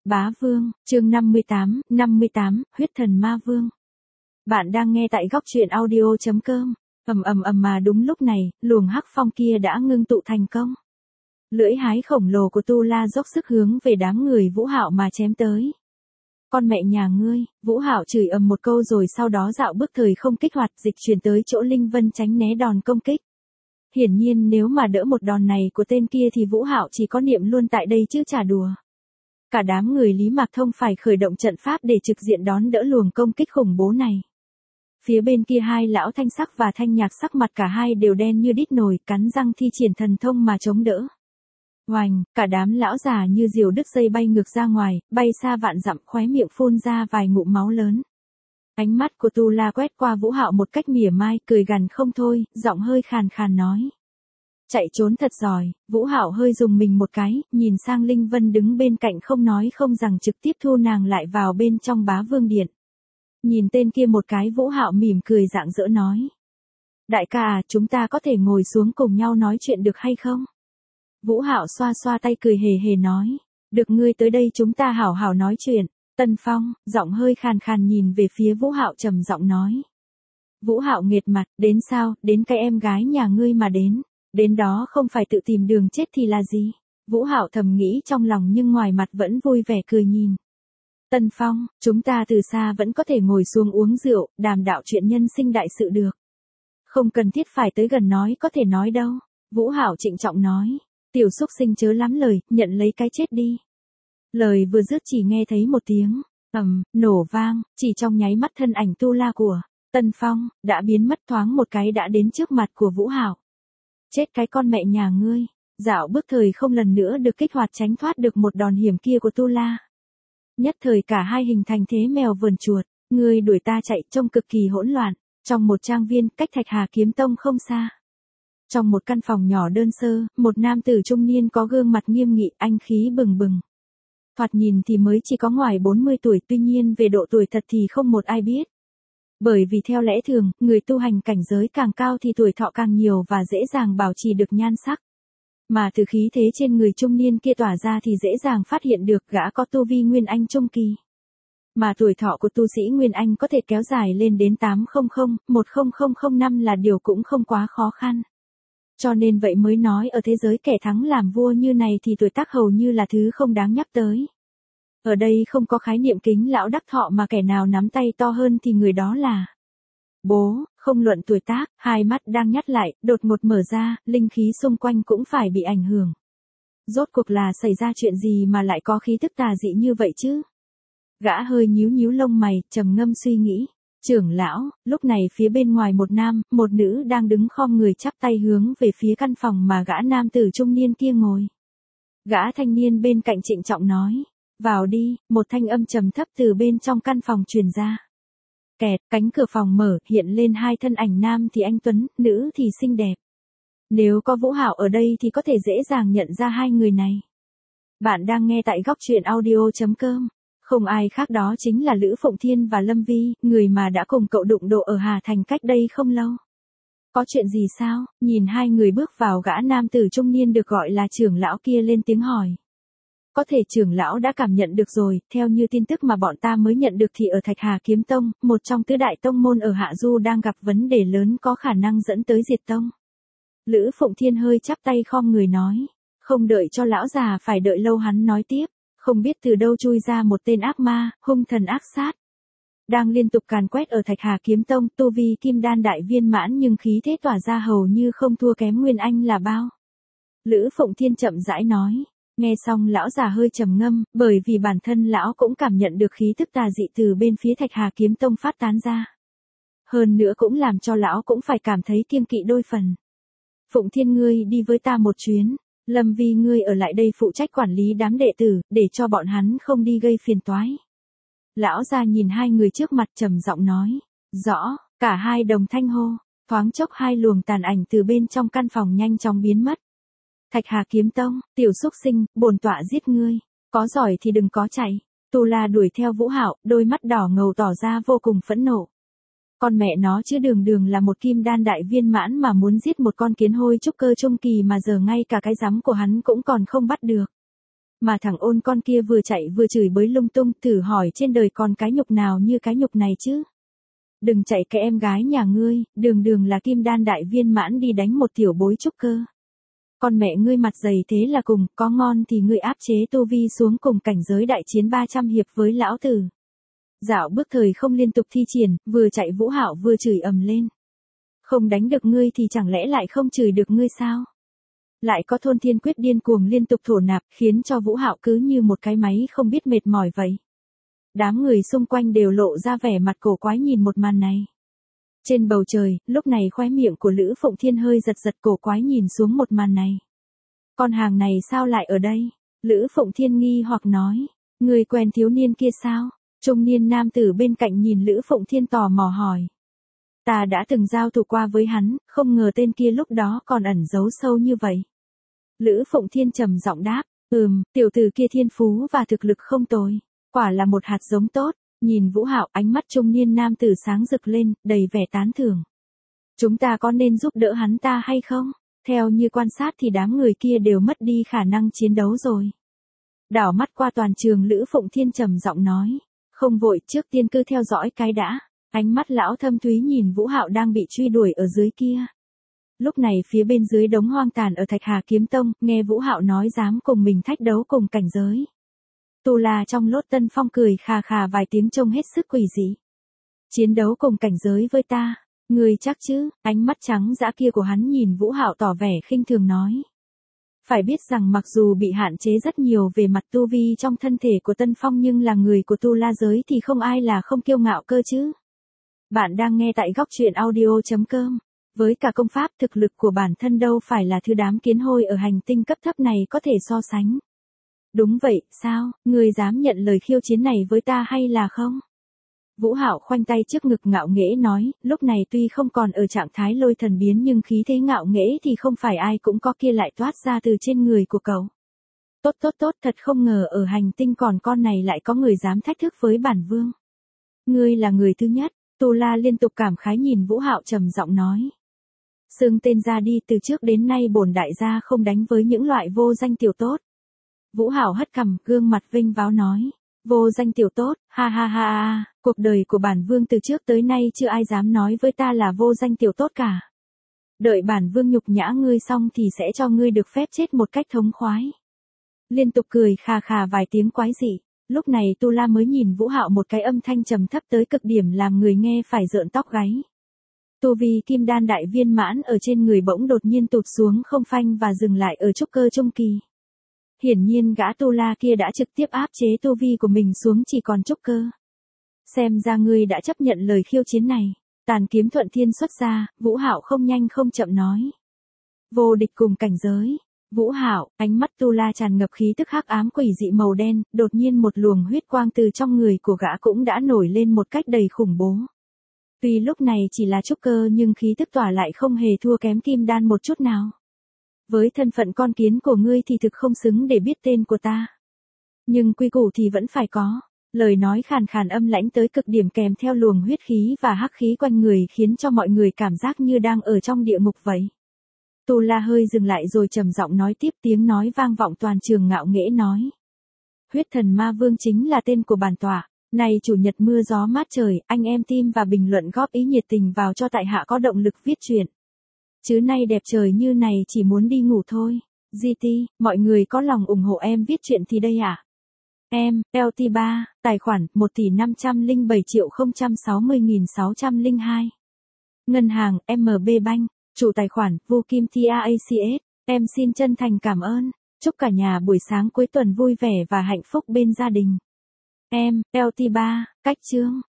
Bá Vương, chương 58, huyết thần ma vương. Bạn đang nghe tại góc truyện audio.com. Mà đúng lúc này, luồng hắc phong kia đã ngưng tụ thành công. Lưỡi hái khổng lồ của Tu La dốc sức hướng về đám người Vũ Hạo mà chém tới. Con mẹ nhà ngươi, Vũ Hạo chửi ầm một câu rồi sau đó dạo bước thời không kích hoạt dịch chuyển tới chỗ Linh Vân tránh né đòn công kích. Hiển nhiên nếu mà đỡ một đòn này của tên kia thì Vũ Hạo chỉ có niệm luôn tại đây chứ chả đùa. Cả đám người Lý Mạc Thông phải khởi động trận pháp để trực diện đón đỡ luồng công kích khủng bố này. Phía bên kia hai lão Thanh Sắc và Thanh Nhạc sắc mặt cả hai đều đen như đít nồi, cắn răng thi triển thần thông mà chống đỡ. Oành, cả đám lão già như diều đứt dây bay ngược ra ngoài, bay xa vạn dặm, khóe miệng phun ra vài ngụm máu lớn. Ánh mắt của Tu La quét qua Vũ Hạo một cách mỉa mai, cười gằn không thôi, giọng hơi khàn khàn nói. Chạy trốn thật giỏi. Vũ Hạo hơi dùng mình một cái, nhìn sang Linh Vân đứng bên cạnh không nói không rằng trực tiếp thu nàng lại vào bên trong Bá Vương Điện. Nhìn tên kia một cái, Vũ Hạo mỉm cười rạng rỡ nói. Đại ca à, chúng ta có thể ngồi xuống cùng nhau nói chuyện được hay không? Vũ Hạo xoa xoa tay cười hề hề nói. Được, ngươi tới đây chúng ta hảo hảo nói chuyện. Tân Phong, giọng hơi khàn khàn nhìn về phía Vũ Hạo trầm giọng nói. Vũ Hạo nghệt mặt, đến sao, đến cái em gái nhà ngươi mà đến. Đến đó không phải tự tìm đường chết thì là gì? Vũ Hạo thầm nghĩ trong lòng nhưng ngoài mặt vẫn vui vẻ cười nhìn. Tân Phong, chúng ta từ xa vẫn có thể ngồi xuống uống rượu, đàm đạo chuyện nhân sinh đại sự được. Không cần thiết phải tới gần nói có thể nói đâu. Vũ Hạo trịnh trọng nói. Tiểu xúc sinh chớ lắm lời, nhận lấy cái chết đi. Lời vừa dứt chỉ nghe thấy một tiếng nổ vang, chỉ trong nháy mắt thân ảnh Tu La của Tân Phong đã biến mất, thoáng một cái đã đến trước mặt của Vũ Hạo. Chết cái con mẹ nhà ngươi, dạo bước thời không lần nữa được kích hoạt tránh thoát được một đòn hiểm kia của Tu La. Nhất thời cả hai hình thành thế mèo vờn chuột, ngươi đuổi ta chạy trông cực kỳ hỗn loạn, trong một trang viên cách Thạch Hà Kiếm Tông không xa. Trong một căn phòng nhỏ đơn sơ, một nam tử trung niên có gương mặt nghiêm nghị, anh khí bừng bừng. Thoạt nhìn thì mới chỉ có ngoài 40 tuổi, tuy nhiên về độ tuổi thật thì không một ai biết. Bởi vì theo lẽ thường, người tu hành cảnh giới càng cao thì tuổi thọ càng nhiều và dễ dàng bảo trì được nhan sắc. Mà từ khí thế trên người trung niên kia tỏa ra thì dễ dàng phát hiện được gã có tu vi Nguyên Anh trung kỳ. Mà tuổi thọ của tu sĩ Nguyên Anh có thể kéo dài lên đến 800-10005 là điều cũng không quá khó khăn. Cho nên vậy mới nói ở thế giới kẻ thắng làm vua như này thì tuổi tác hầu như là thứ không đáng nhắc tới. Ở đây không có khái niệm kính lão đắc thọ mà kẻ nào nắm tay to hơn thì người đó là bố, không luận tuổi tác, hai mắt đang nhắm lại, đột ngột mở ra, linh khí xung quanh cũng phải bị ảnh hưởng. Rốt cuộc là xảy ra chuyện gì mà lại có khí tức tà dị như vậy chứ? Gã hơi nhíu nhíu lông mày, trầm ngâm suy nghĩ. Trưởng lão, lúc này phía bên ngoài một nam, một nữ đang đứng khom người chắp tay hướng về phía căn phòng mà gã nam tử trung niên kia ngồi. Gã thanh niên bên cạnh trịnh trọng nói. Vào đi, một thanh âm trầm thấp từ bên trong căn phòng truyền ra. Kẹt, cánh cửa phòng mở, hiện lên hai thân ảnh, nam thì anh tuấn, nữ thì xinh đẹp. Nếu có Vũ Hạo ở đây thì có thể dễ dàng nhận ra hai người này. Bạn đang nghe tại góc truyện audio.com. Không ai khác đó chính là Lữ Phụng Thiên và Lâm Vi, người mà đã cùng cậu đụng độ ở Hà Thành cách đây không lâu. Có chuyện gì sao? Nhìn hai người bước vào, gã nam tử trung niên được gọi là trưởng lão kia lên tiếng hỏi. Có thể trưởng lão đã cảm nhận được rồi, theo như tin tức mà bọn ta mới nhận được thì ở Thạch Hà Kiếm Tông, một trong tứ đại tông môn ở Hạ Du đang gặp vấn đề lớn có khả năng dẫn tới diệt tông. Lữ Phụng Thiên hơi chắp tay khom người nói. Không đợi cho lão già phải đợi lâu, hắn nói tiếp. Không biết từ đâu chui ra một tên ác ma, hung thần ác sát. Đang liên tục càn quét ở Thạch Hà Kiếm Tông, tu vi kim đan đại viên mãn nhưng khí thế tỏa ra hầu như không thua kém Nguyên Anh là bao. Lữ Phụng Thiên chậm rãi nói. Nghe xong lão già hơi trầm ngâm, bởi vì bản thân lão cũng cảm nhận được khí tức tà dị từ bên phía Thạch Hà Kiếm Tông phát tán ra. Hơn nữa cũng làm cho lão cũng phải cảm thấy kiêng kỵ đôi phần. Phụng Thiên, ngươi đi với ta một chuyến. Lâm Vi, ngươi ở lại đây phụ trách quản lý đám đệ tử, để cho bọn hắn không đi gây phiền toái. Lão già nhìn hai người trước mặt trầm giọng nói. Rõ, cả hai đồng thanh hô. Thoáng chốc hai luồng tàn ảnh từ bên trong căn phòng nhanh chóng biến mất. Thạch Hà Kiếm Tông, tiểu xúc sinh, bổn tọa giết ngươi. Có giỏi thì đừng có chạy. Tu La đuổi theo Vũ Hạo, đôi mắt đỏ ngầu tỏ ra vô cùng phẫn nộ. Con mẹ nó chứ, đường đường là một kim đan đại viên mãn mà muốn giết một con kiến hôi trúc cơ trung kỳ mà giờ ngay cả cái rắm của hắn cũng còn không bắt được. Mà thằng ôn con kia vừa chạy vừa chửi bới lung tung, thử hỏi trên đời còn cái nhục nào như cái nhục này chứ. Đừng chạy cái em gái nhà ngươi, đường đường là kim đan đại viên mãn đi đánh một tiểu bối trúc cơ. Con mẹ ngươi mặt dày thế là cùng, có ngon thì ngươi áp chế tu vi xuống cùng cảnh giới đại chiến 300 hiệp với lão tử. Dạo bước thời không liên tục thi triển, vừa chạy Vũ Hạo vừa chửi ầm lên. Không đánh được ngươi thì chẳng lẽ lại không chửi được ngươi sao? Lại có thôn thiên quyết điên cuồng liên tục thổ nạp, khiến cho Vũ Hạo cứ như một cái máy không biết mệt mỏi vậy. Đám người xung quanh đều lộ ra vẻ mặt cổ quái nhìn một màn này. Trên bầu trời, lúc này khóe miệng của Lữ Phụng Thiên hơi giật giật, cổ quái nhìn xuống một màn này. Con hàng này sao lại ở đây? Lữ Phụng Thiên nghi hoặc nói. Người quen thiếu niên kia sao? Trung niên nam tử bên cạnh nhìn Lữ Phụng Thiên tò mò hỏi. Ta đã từng giao thủ qua với hắn, không ngờ tên kia lúc đó còn ẩn giấu sâu như vậy. Lữ Phụng Thiên trầm giọng đáp. Tiểu tử kia thiên phú và thực lực không tồi. Quả là một hạt giống tốt. Nhìn Vũ Hạo, ánh mắt trung niên nam tử sáng rực lên, đầy vẻ tán thưởng. Chúng ta có nên giúp đỡ hắn ta hay không? Theo như quan sát thì đám người kia đều mất đi khả năng chiến đấu rồi. Đảo mắt qua toàn trường, Lữ Phụng Thiên trầm giọng nói. Không vội, trước tiên cứ theo dõi cái đã. Ánh mắt lão thâm thúy nhìn Vũ Hạo đang bị truy đuổi ở dưới kia. Lúc này phía bên dưới đống hoang tàn ở Thạch Hà Kiếm Tông, nghe Vũ Hạo nói dám cùng mình thách đấu cùng cảnh giới. Tu La trong Lốt Tân Phong cười khà khà vài tiếng trông hết sức quỷ dị. Chiến đấu cùng cảnh giới với ta, ngươi chắc chứ? Ánh mắt trắng dã kia của hắn nhìn Vũ Hạo tỏ vẻ khinh thường nói. Phải biết rằng mặc dù bị hạn chế rất nhiều về mặt tu vi trong thân thể của Tân Phong nhưng là người của Tu La giới thì không ai là không kiêu ngạo cơ chứ. Bạn đang nghe tại góc truyện audio.com. Với cả công pháp, thực lực của bản thân đâu phải là thứ đám kiến hôi ở hành tinh cấp thấp này có thể so sánh. Đúng vậy, sao, ngươi dám nhận lời khiêu chiến này với ta hay là không? Vũ Hạo khoanh tay trước ngực ngạo nghễ nói, lúc này tuy không còn ở trạng thái lôi thần biến nhưng khí thế ngạo nghễ thì không phải ai cũng có kia lại toát ra từ trên người của cậu. Tốt, thật không ngờ ở hành tinh còn con này lại có người dám thách thức với bản vương. Ngươi là người thứ nhất, Tu La liên tục cảm khái nhìn Vũ Hạo trầm giọng nói. Xưng tên ra đi, từ trước đến nay bổn đại gia không đánh với những loại vô danh tiểu tốt. Vũ Hạo hất cằm, gương mặt vinh váo nói. Vô danh tiểu tốt, ha, cuộc đời của bản vương từ trước tới nay chưa ai dám nói với ta là vô danh tiểu tốt cả. Đợi bản vương nhục nhã ngươi xong thì sẽ cho ngươi được phép chết một cách thống khoái. Liên tục cười khà khà vài tiếng quái dị, lúc này Tu La mới nhìn Vũ Hạo một cái âm thanh trầm thấp tới cực điểm làm người nghe phải rợn tóc gáy. Tu vi kim đan đại viên mãn ở trên người bỗng đột nhiên tụt xuống không phanh và dừng lại ở trúc cơ trung kỳ. Hiển nhiên gã Tu La kia đã trực tiếp áp chế tu vi của mình xuống chỉ còn trúc cơ. Xem ra ngươi đã chấp nhận lời khiêu chiến này. Tàn kiếm thuận thiên xuất ra, Vũ Hạo không nhanh không chậm nói. Vô địch cùng cảnh giới. Vũ Hạo, ánh mắt Tu La tràn ngập khí tức hắc ám quỷ dị màu đen, đột nhiên một luồng huyết quang từ trong người của gã cũng đã nổi lên một cách đầy khủng bố. Tuy lúc này chỉ là trúc cơ nhưng khí tức tỏa lại không hề thua kém kim đan một chút nào. Với thân phận con kiến của ngươi thì thực không xứng để biết tên của ta. Nhưng quy củ thì vẫn phải có. Lời nói khàn khàn âm lãnh tới cực điểm kèm theo luồng huyết khí và hắc khí quanh người khiến cho mọi người cảm giác như đang ở trong địa ngục vậy. Tu La hơi dừng lại rồi trầm giọng nói tiếp, tiếng nói vang vọng toàn trường ngạo nghễ nói. Huyết thần ma vương chính là tên của bản tọa. Này chủ nhật mưa gió mát trời, anh em tim và bình luận góp ý nhiệt tình vào cho tại hạ có động lực viết truyện. Chứ nay đẹp trời như này chỉ muốn đi ngủ thôi. GT, mọi người có lòng ủng hộ em viết truyện thì đây à? Em, LT3, tài khoản 1.507.060.602. Ngân hàng, MB Bank, chủ tài khoản, Vu Kim TAACS. Em xin chân thành cảm ơn. Chúc cả nhà buổi sáng cuối tuần vui vẻ và hạnh phúc bên gia đình. Em, LT3, cách chương.